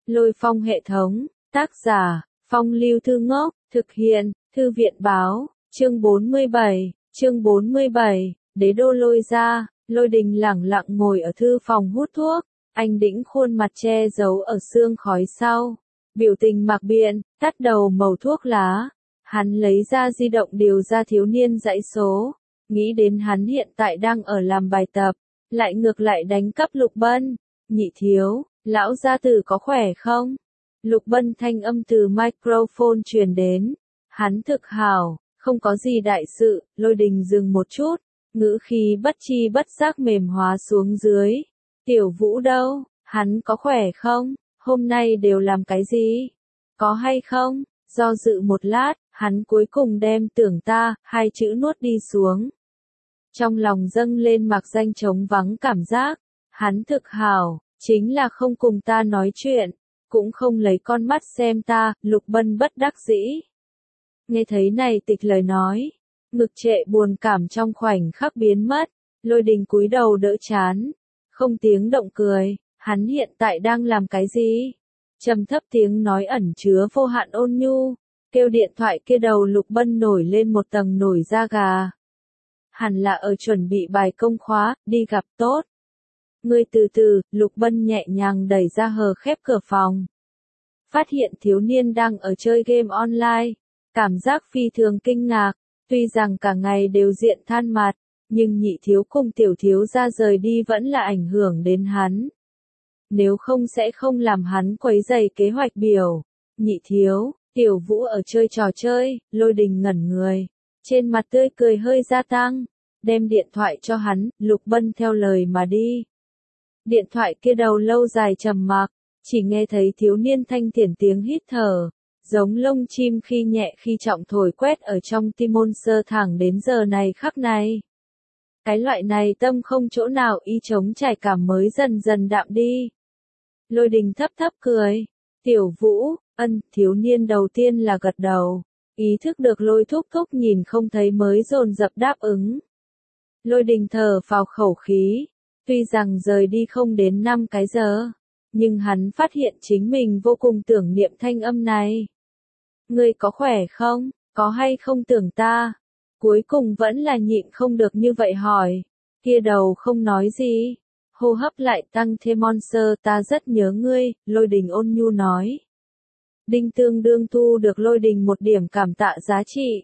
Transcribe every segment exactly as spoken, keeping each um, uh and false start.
Lôi Phong hệ thống, tác giả, Phong Lưu Thư Ngốc, thực hiện, Thư viện báo, chương bốn mươi bảy, chương bốn mươi bảy, đế đô Lôi ra, Lôi Đình lẳng lặng ngồi ở thư phòng hút thuốc, anh đĩnh khuôn mặt che giấu ở sương khói sau, biểu tình mặc biện, tắt đầu mẩu thuốc lá, hắn lấy ra di động điều ra thiếu niên dãy số, nghĩ đến hắn hiện tại đang ở làm bài tập, lại ngược lại đánh cắp Lục Bân, nhị thiếu, lão gia tử có khỏe không? Lục Bân thanh âm từ microphone truyền đến, hắn thực hảo, không có gì đại sự, Lôi Đình dừng một chút, ngữ khí bất chi bất giác mềm hóa xuống dưới, tiểu Vũ đâu, hắn có khỏe không, hôm nay đều làm cái gì, có hay không, do dự một lát, hắn cuối cùng đem tưởng ta, hai chữ nuốt đi xuống. Trong lòng dâng lên mặc danh trống vắng cảm giác, hắn thực hảo, chính là không cùng ta nói chuyện, cũng không lấy con mắt xem ta, Lục Bân bất đắc dĩ. Nghe thấy này tịch lời nói, ngực trệ buồn cảm trong khoảnh khắc biến mất, Lôi Đình cúi đầu đỡ chán, không tiếng động cười, hắn hiện tại đang làm cái gì? Trầm thấp tiếng nói ẩn chứa vô hạn ôn nhu, kêu điện thoại kia đầu Lục Bân nổi lên một tầng nổi da gà. Hẳn là ở chuẩn bị bài công khóa, đi gặp tốt. Ngươi từ từ, Lục Bân nhẹ nhàng đẩy ra hờ khép cửa phòng. Phát hiện thiếu niên đang ở chơi game online, cảm giác phi thường kinh ngạc, tuy rằng cả ngày đều diện than mặt, nhưng nhị thiếu cùng tiểu thiếu ra rời đi vẫn là ảnh hưởng đến hắn. Nếu không sẽ không làm hắn quấy rầy kế hoạch biểu. Nhị thiếu, tiểu Vũ ở chơi trò chơi, Lôi Đình ngẩn người, trên mặt tươi cười hơi gia tăng, đem điện thoại cho hắn, Lục Bân theo lời mà đi. Điện thoại kia đầu lâu dài trầm mặc, chỉ nghe thấy thiếu niên thanh thiển tiếng hít thở, giống lông chim khi nhẹ khi trọng thổi quét ở trong tim môn sơ thẳng đến giờ này khắc này. Cái loại này tâm không chỗ nào y chống trải cảm mới dần dần đạm đi. Lôi Đình thấp thấp cười, tiểu Vũ, ân, thiếu niên đầu tiên là gật đầu, ý thức được Lôi thúc thúc nhìn không thấy mới dồn dập đáp ứng. Lôi Đình thở phào khẩu khí, tuy rằng rời đi không đến năm cái giờ, nhưng hắn phát hiện chính mình vô cùng tưởng niệm thanh âm này. Ngươi có khỏe không, có hay không tưởng ta? Cuối cùng vẫn là nhịn không được như vậy hỏi, kia đầu không nói gì, hô hấp lại tăng thêm monster ta rất nhớ ngươi, Lôi Đình ôn nhu nói. Đinh tương đương thu được Lôi Đình một điểm cảm tạ giá trị.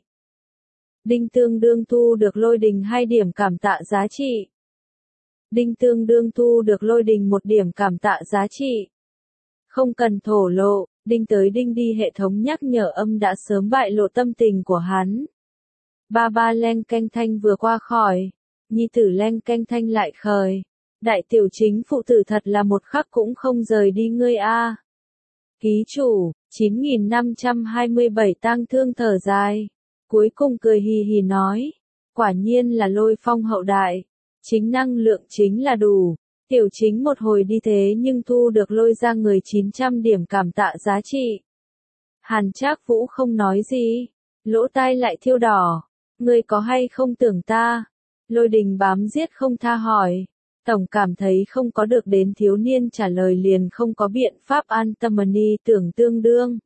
Đinh tương đương thu được Lôi Đình hai điểm cảm tạ giá trị. Đinh tương đương thu được Lôi Đình một điểm cảm tạ giá trị. Không cần thổ lộ, đinh tới đinh đi hệ thống nhắc nhở âm đã sớm bại lộ tâm tình của hắn. Ba ba len canh thanh vừa qua khỏi, nhi tử len canh thanh lại khởi. Đại tiểu chính phụ tử thật là một khắc cũng không rời đi ngươi a. Ký chủ, chín nghìn năm trăm hai mươi bảy tang thương thở dài. Cuối cùng cười hì hì nói, quả nhiên là Lôi Phong hậu đại, chính năng lượng chính là đủ, tiểu chính một hồi đi thế nhưng thu được Lôi ra người chín trăm điểm cảm tạ giá trị. Hàn Trác Vũ không nói gì, lỗ tai lại thiêu đỏ, ngươi có hay không tưởng ta? Lôi Đình bám giết không tha hỏi, tổng cảm thấy không có được đến thiếu niên trả lời liền không có biện pháp an tâm ni tưởng tương đương.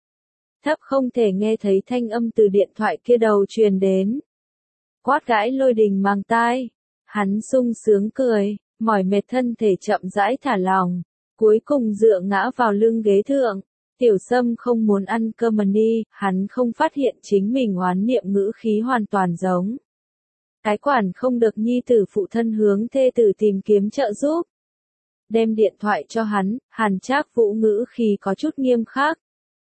Thấp không thể nghe thấy thanh âm từ điện thoại kia đầu truyền đến. Quát gãi Lôi Đình mang tai, hắn sung sướng cười, mỏi mệt thân thể chậm rãi thả lòng, cuối cùng dựa ngã vào lưng ghế thượng. Tiểu Sâm không muốn ăn cơm ni, hắn không phát hiện chính mình oán niệm ngữ khí hoàn toàn giống. Cái quản không được nhi tử phụ thân hướng thê tử tìm kiếm trợ giúp. Đem điện thoại cho hắn, Hàn Trác Vũ ngữ khí có chút nghiêm khắc.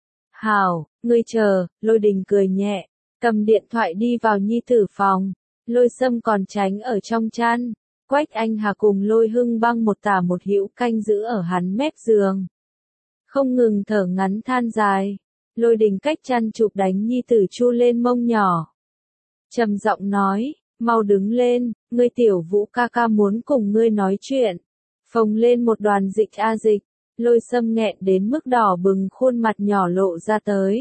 Hảo, ngươi chờ, Lôi Đình cười nhẹ, cầm điện thoại đi vào nhi tử phòng, Lôi Sâm còn tránh ở trong chăn, Quách Anh Hà cùng Lôi Hưng băng một tả một hữu canh giữ ở hắn mép giường. Không ngừng thở ngắn than dài, Lôi Đình cách chăn chụp đánh nhi tử chu lên mông nhỏ. Trầm giọng nói, mau đứng lên, ngươi tiểu Vũ ca ca muốn cùng ngươi nói chuyện. Phồng lên một đoàn dịch a dịch, Lôi Sâm nghẹn đến mức đỏ bừng khuôn mặt nhỏ lộ ra tới.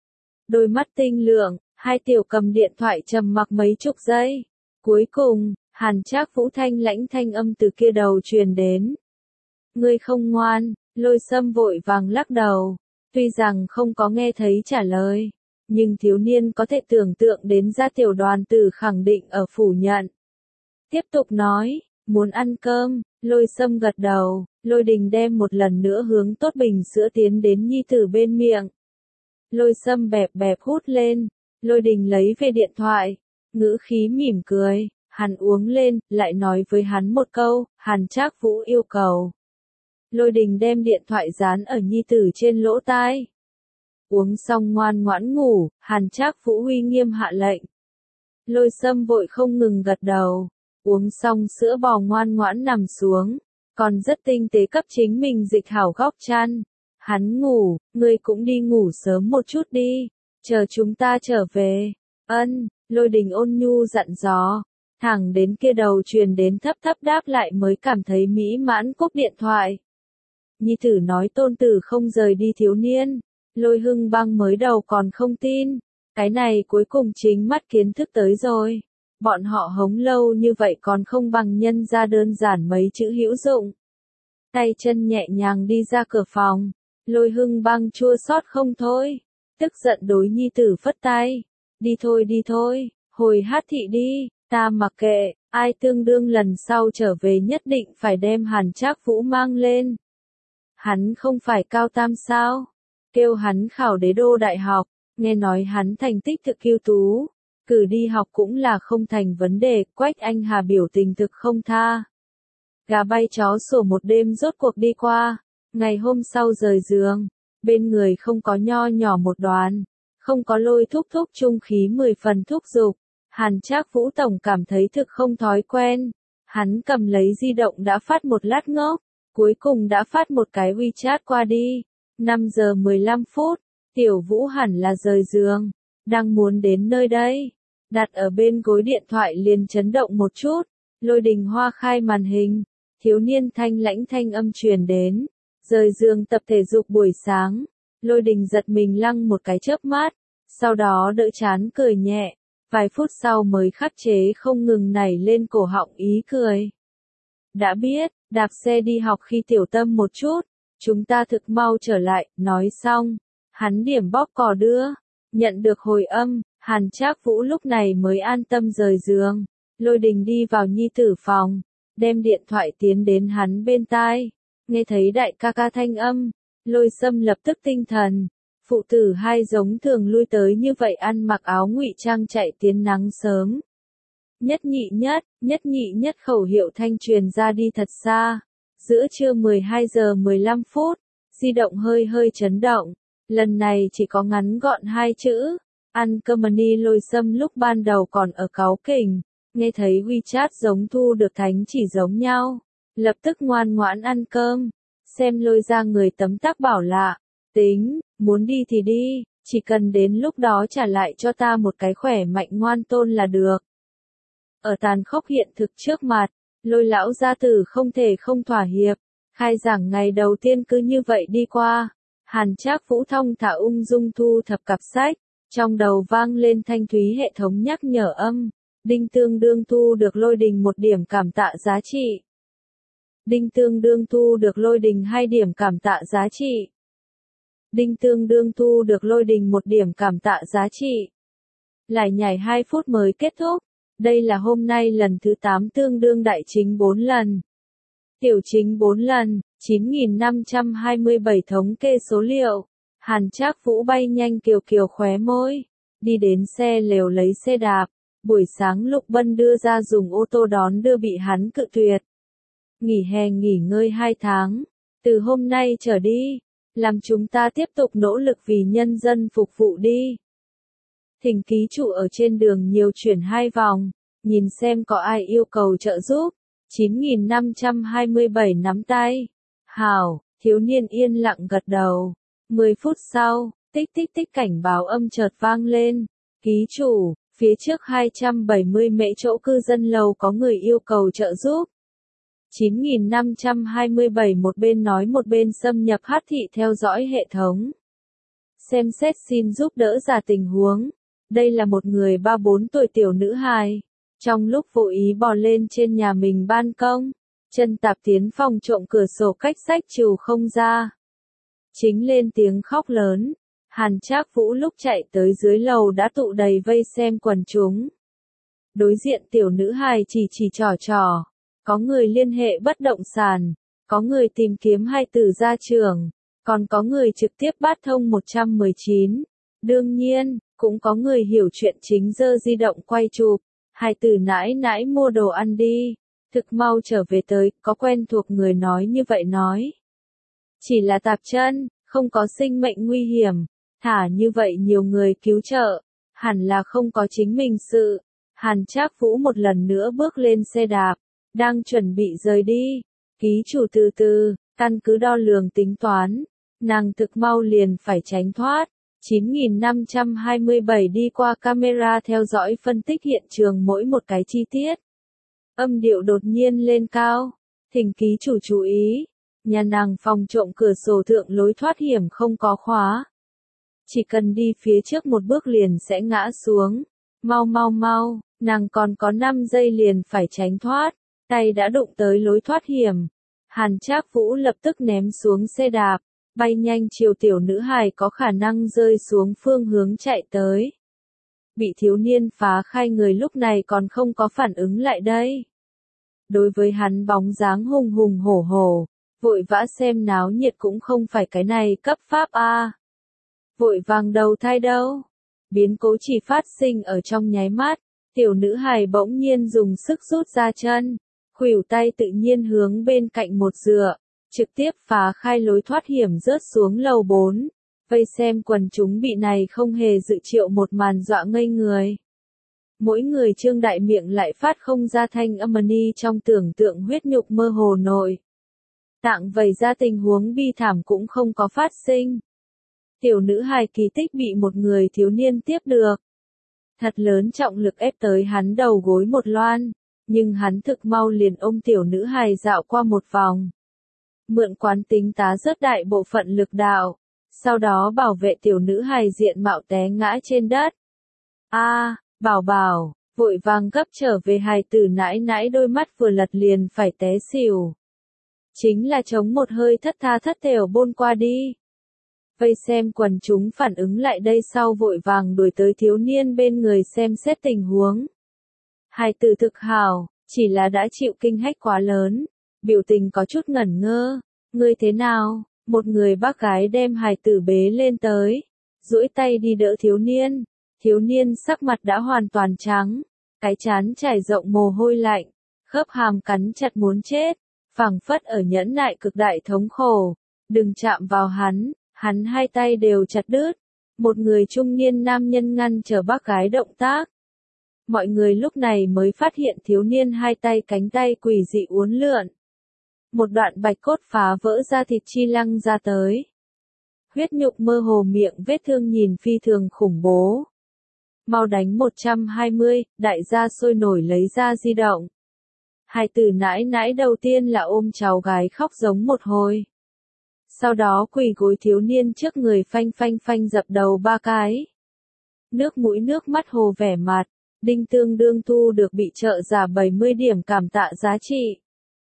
Đôi mắt tinh lượng, hai tiểu cầm điện thoại trầm mặc mấy chục giây. Cuối cùng, Hàn Trác Vũ thanh lãnh thanh âm từ kia đầu truyền đến. Ngươi không ngoan, Lôi Sâm vội vàng lắc đầu, tuy rằng không có nghe thấy trả lời, nhưng thiếu niên có thể tưởng tượng đến ra tiểu đoàn tử khẳng định ở phủ nhận. Tiếp tục nói, muốn ăn cơm, Lôi Sâm gật đầu, Lôi Đình đem một lần nữa hướng tốt bình sữa tiến đến nhi tử bên miệng. Lôi Sâm bẹp bẹp hút lên, Lôi Đình lấy về điện thoại, ngữ khí mỉm cười, hắn uống lên, lại nói với hắn một câu, Hàn Trác Vũ yêu cầu. Lôi Đình đem điện thoại dán ở nhi tử trên lỗ tai. Uống xong ngoan ngoãn ngủ, Hàn Trác Vũ uy nghiêm hạ lệnh. Lôi Sâm vội không ngừng gật đầu, uống xong sữa bò ngoan ngoãn nằm xuống, còn rất tinh tế cấp chính mình dịch hảo góc chăn. Hắn ngủ, ngươi cũng đi ngủ sớm một chút đi, chờ chúng ta trở về. Ân, Lôi Đình ôn nhu dặn dò, thẳng đến kia đầu truyền đến thấp thấp đáp lại mới cảm thấy mỹ mãn cúp điện thoại. Nhi tử nói tôn tử không rời đi thiếu niên, Lôi Hưng Băng mới đầu còn không tin, cái này cuối cùng chính mắt kiến thức tới rồi. Bọn họ hống lâu như vậy còn không bằng nhân ra đơn giản mấy chữ hữu dụng. Tay chân nhẹ nhàng đi ra cửa phòng, Lôi Hưng Băng chua xót không thôi, tức giận đối nhi tử phất tay, đi thôi đi thôi, hồi hát thị đi, ta mặc kệ, ai tương đương lần sau trở về nhất định phải đem Hàn Trác Vũ mang lên. Hắn không phải cao tam sao, kêu hắn khảo đế đô đại học, nghe nói hắn thành tích thực ưu tú, cử đi học cũng là không thành vấn đề. Quách Anh Hà biểu tình thực không tha. Gà bay chó sủa một đêm rốt cuộc đi qua, ngày hôm sau rời giường, bên người không có nho nhỏ một đoàn, không có Lôi thúc thúc trung khí mười phần thúc giục. Hàn Trác Vũ tổng cảm thấy thực không thói quen, hắn cầm lấy di động đã phát một lát ngốc, cuối cùng đã phát một cái WeChat qua đi. năm giờ mười lăm phút, Tiểu Vũ hẳn là rời giường, đang muốn đến nơi đây, đặt ở bên gối điện thoại liền chấn động một chút, Lôi Đình hoa khai màn hình, thiếu niên thanh lãnh thanh âm truyền đến, rời giường tập thể dục buổi sáng. Lôi Đình giật mình lăng một cái chớp mắt, sau đó đỡ chán cười nhẹ, vài phút sau mới khắc chế không ngừng nảy lên cổ họng ý cười. Đã biết, đạp xe đi học khi tiểu tâm một chút, chúng ta thực mau trở lại. Nói xong, hắn điểm bóp cò đưa, nhận được hồi âm, Hàn Trác Vũ lúc này mới an tâm rời giường. Lôi Đình đi vào nhi tử phòng, đem điện thoại tiến đến hắn bên tai, nghe thấy đại ca ca thanh âm, Lôi Sâm lập tức tinh thần. Phụ tử hai giống thường lui tới như vậy ăn mặc áo ngụy trang chạy tiến nắng sớm. Nhất nhị nhất, nhất nhị nhất khẩu hiệu thanh truyền ra đi thật xa. Giữa trưa mười hai giờ mười lăm phút, di động hơi hơi chấn động. Lần này chỉ có ngắn gọn hai chữ. Ăn cơm ni. Lôi Sâm lúc ban đầu còn ở cáu kỉnh, nghe thấy WeChat giống thu được thánh chỉ giống nhau. Lập tức ngoan ngoãn ăn cơm, xem Lôi ra người tấm tắc bảo lạ. Tính, muốn đi thì đi, chỉ cần đến lúc đó trả lại cho ta một cái khỏe mạnh ngoan tôn là được. Ở tàn khốc hiện thực trước mặt, Lôi lão gia tử không thể không thỏa hiệp, khai giảng ngày đầu tiên cứ như vậy đi qua. Hàn Trác Vũ thong thả ung dung thu thập cặp sách, trong đầu vang lên thanh thúy hệ thống nhắc nhở âm, đinh tương đương thu được Lôi Đình một điểm cảm tạ giá trị. Đinh tương đương thu được Lôi Đình hai điểm cảm tạ giá trị. Đinh tương đương thu được Lôi Đình một điểm cảm tạ giá trị. Lại nhảy hai phút mới kết thúc. Đây là hôm nay lần thứ tám tương đương đại chính bốn lần. Tiểu chính bốn lần, chín nghìn năm trăm hai mươi bảy thống kê số liệu. Hàn Trác Vũ bay nhanh kiều kiều khóe môi, đi đến xe lều lấy xe đạp. Buổi sáng Lục Bân đưa ra dùng ô tô đón đưa bị hắn cự tuyệt. Nghỉ hè nghỉ ngơi hai tháng, từ hôm nay trở đi, làm chúng ta tiếp tục nỗ lực vì nhân dân phục vụ đi. Thỉnh ký chủ ở trên đường nhiều chuyển hai vòng, nhìn xem có ai yêu cầu trợ giúp. chín nghìn năm trăm hai mươi bảy nắm tay. Hảo, thiếu niên yên lặng gật đầu. mười phút sau, tích tích tích cảnh báo âm chợt vang lên. Ký chủ, phía trước hai trăm bảy mươi mễ chỗ cư dân lầu có người yêu cầu trợ giúp. chín nghìn năm trăm hai mươi bảy một bên nói một bên xâm nhập hát thị theo dõi hệ thống. Xem xét xin giúp đỡ giả tình huống. Đây là một người ba bốn tuổi tiểu nữ hài. Trong lúc vô ý bò lên trên nhà mình ban công, Chân tạp tiến phòng trộm cửa sổ cách sách trù không ra. Chính lên tiếng khóc lớn. Hàn Trác Vũ lúc chạy tới dưới lầu đã tụ đầy vây xem quần chúng. Đối diện tiểu nữ hài chỉ chỉ trò trò. Có người liên hệ bất động sản. Có người tìm kiếm hai tử gia trưởng. Còn có người trực tiếp bắt thông một một chín. Đương nhiên, cũng có người hiểu chuyện chính giơ di động quay chụp. Hai tử nãi nãi mua đồ ăn đi. Thực mau trở về tới, có quen thuộc người nói như vậy nói. Chỉ là tạp chân, không có sinh mệnh nguy hiểm. Thả như vậy nhiều người cứu trợ. Hẳn là không có chính mình sự. Hàn Trác Vũ một lần nữa bước lên xe đạp. Đang chuẩn bị rời đi. Ký chủ từ từ, căn cứ đo lường tính toán. Nàng thực mau liền phải tránh thoát. chín nghìn năm trăm hai mươi bảy đi qua camera theo dõi phân tích hiện trường mỗi một cái chi tiết. Âm điệu đột nhiên lên cao. Thỉnh ký chủ chú ý. Nhà nàng phòng trộm cửa sổ thượng lối thoát hiểm không có khóa. Chỉ cần đi phía trước một bước liền sẽ ngã xuống. Mau mau mau, nàng còn có năm giây liền phải tránh thoát. Tay đã đụng tới lối thoát hiểm. Hàn Trác Vũ lập tức ném xuống xe đạp. Bay nhanh chiều tiểu nữ hài có khả năng rơi xuống phương hướng chạy tới. Bị thiếu niên phá khai người lúc này còn không có phản ứng lại đây. Đối với hắn bóng dáng hùng hùng hổ hổ, vội vã xem náo nhiệt cũng không phải cái này cấp pháp a. Vội vàng đầu thai đâu. Biến cố chỉ phát sinh ở trong nháy mắt, tiểu nữ hài bỗng nhiên dùng sức rút ra chân, khuỷu tay tự nhiên hướng bên cạnh một dựa, trực tiếp phá khai lối thoát hiểm rớt xuống lầu bốn. Vây xem quần chúng bị này không hề dự triệu một màn dọa ngây người. Mỗi người trương đại miệng lại phát không ra thanh âm ni trong tưởng tượng huyết nhục mơ hồ nội. Tạng vẩy ra tình huống bi thảm cũng không có phát sinh. Tiểu nữ hài kỳ tích bị một người thiếu niên tiếp được. Thật lớn trọng lực ép tới hắn đầu gối một loan, nhưng hắn thực mau liền ôm tiểu nữ hài dạo qua một vòng. Mượn quán tính tá rớt đại bộ phận lực đạo, sau đó bảo vệ tiểu nữ hài diện mạo té ngã trên đất. A, bảo bảo, vội vàng gấp trở về hài tử nãi nãi đôi mắt vừa lật liền phải té xỉu. Chính là chống một hơi thất tha thất thểu bôn qua đi. Vây xem quần chúng phản ứng lại đây sau vội vàng đuổi tới thiếu niên bên người xem xét tình huống. Hài tử thực hảo, chỉ là đã chịu kinh hách quá lớn, biểu tình có chút ngẩn ngơ. Ngươi thế nào? Một người bác gái đem hài tử bế lên tới, duỗi tay đi đỡ thiếu niên. Thiếu niên sắc mặt đã hoàn toàn trắng, cái trán trải rộng mồ hôi lạnh, khớp hàm cắn chặt muốn chết, phảng phất ở nhẫn nại cực đại thống khổ. Đừng chạm vào hắn, hắn hai tay đều chặt đứt. Một người trung niên nam nhân ngăn trở bác gái động tác. Mọi người lúc này mới phát hiện thiếu niên hai tay cánh tay quỷ dị uốn lượn. Một đoạn bạch cốt phá vỡ ra thịt chi lăng ra tới. Huyết nhục mơ hồ miệng vết thương nhìn phi thường khủng bố. Mau đánh một trăm hai mươi, đại gia sôi nổi lấy ra di động. Hài tử nãi nãi đầu tiên là ôm cháu gái khóc giống một hồi. Sau đó quỳ gối thiếu niên trước người phanh phanh phanh dập đầu ba cái. Nước mũi nước mắt hồ vẻ mặt, đinh tương đương thu được bị trợ giả bảy mươi điểm cảm tạ giá trị.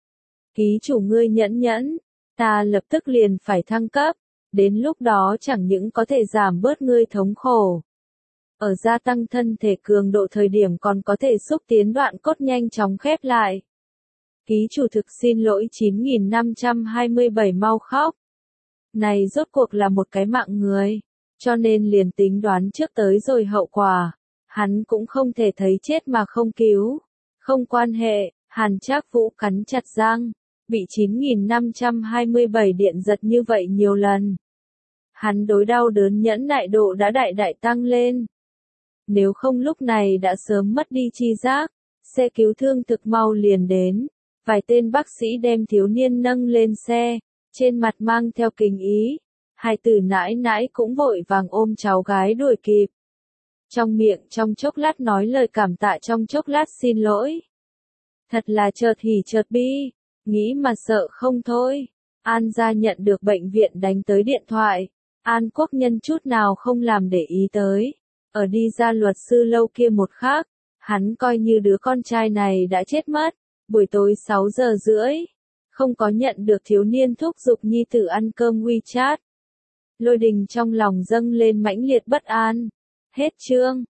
Ký chủ ngươi nhẫn nhẫn, ta lập tức liền phải thăng cấp, đến lúc đó chẳng những có thể giảm bớt ngươi thống khổ. Ở gia tăng thân thể cường độ thời điểm còn có thể xúc tiến đoạn cốt nhanh chóng khép lại. Ký chủ thực xin lỗi chín nghìn năm trăm hai mươi bảy mau khóc. Này rốt cuộc là một cái mạng người, cho nên liền tính đoán trước tới rồi hậu quả. Hắn cũng không thể thấy chết mà không cứu. Không quan hệ, Hàn Trác Vũ cắn chặt răng, bị chín nghìn năm trăm hai mươi bảy điện giật như vậy nhiều lần. Hắn đối đau đớn nhẫn nại độ đã đại đại tăng lên. Nếu không lúc này đã sớm mất đi chi giác, xe cứu thương thực mau liền đến. Vài tên bác sĩ đem thiếu niên nâng lên xe, trên mặt mang theo kinh ý. Hai tử nãi nãi cũng vội vàng ôm cháu gái đuổi kịp. Trong miệng trong chốc lát nói lời cảm tạ trong chốc lát xin lỗi. Thật là chợt hỉ chợt bi, nghĩ mà sợ không thôi. An gia nhận được bệnh viện đánh tới điện thoại. An Quốc Nhân chút nào không làm để ý tới. Ở đi ra luật sư lâu kia một khắc, hắn coi như đứa con trai này đã chết mất. Buổi tối sáu giờ rưỡi, không có nhận được thiếu niên thúc giục nhi tử ăn cơm WeChat. Lôi Đình trong lòng dâng lên mãnh liệt bất an. Hết chương.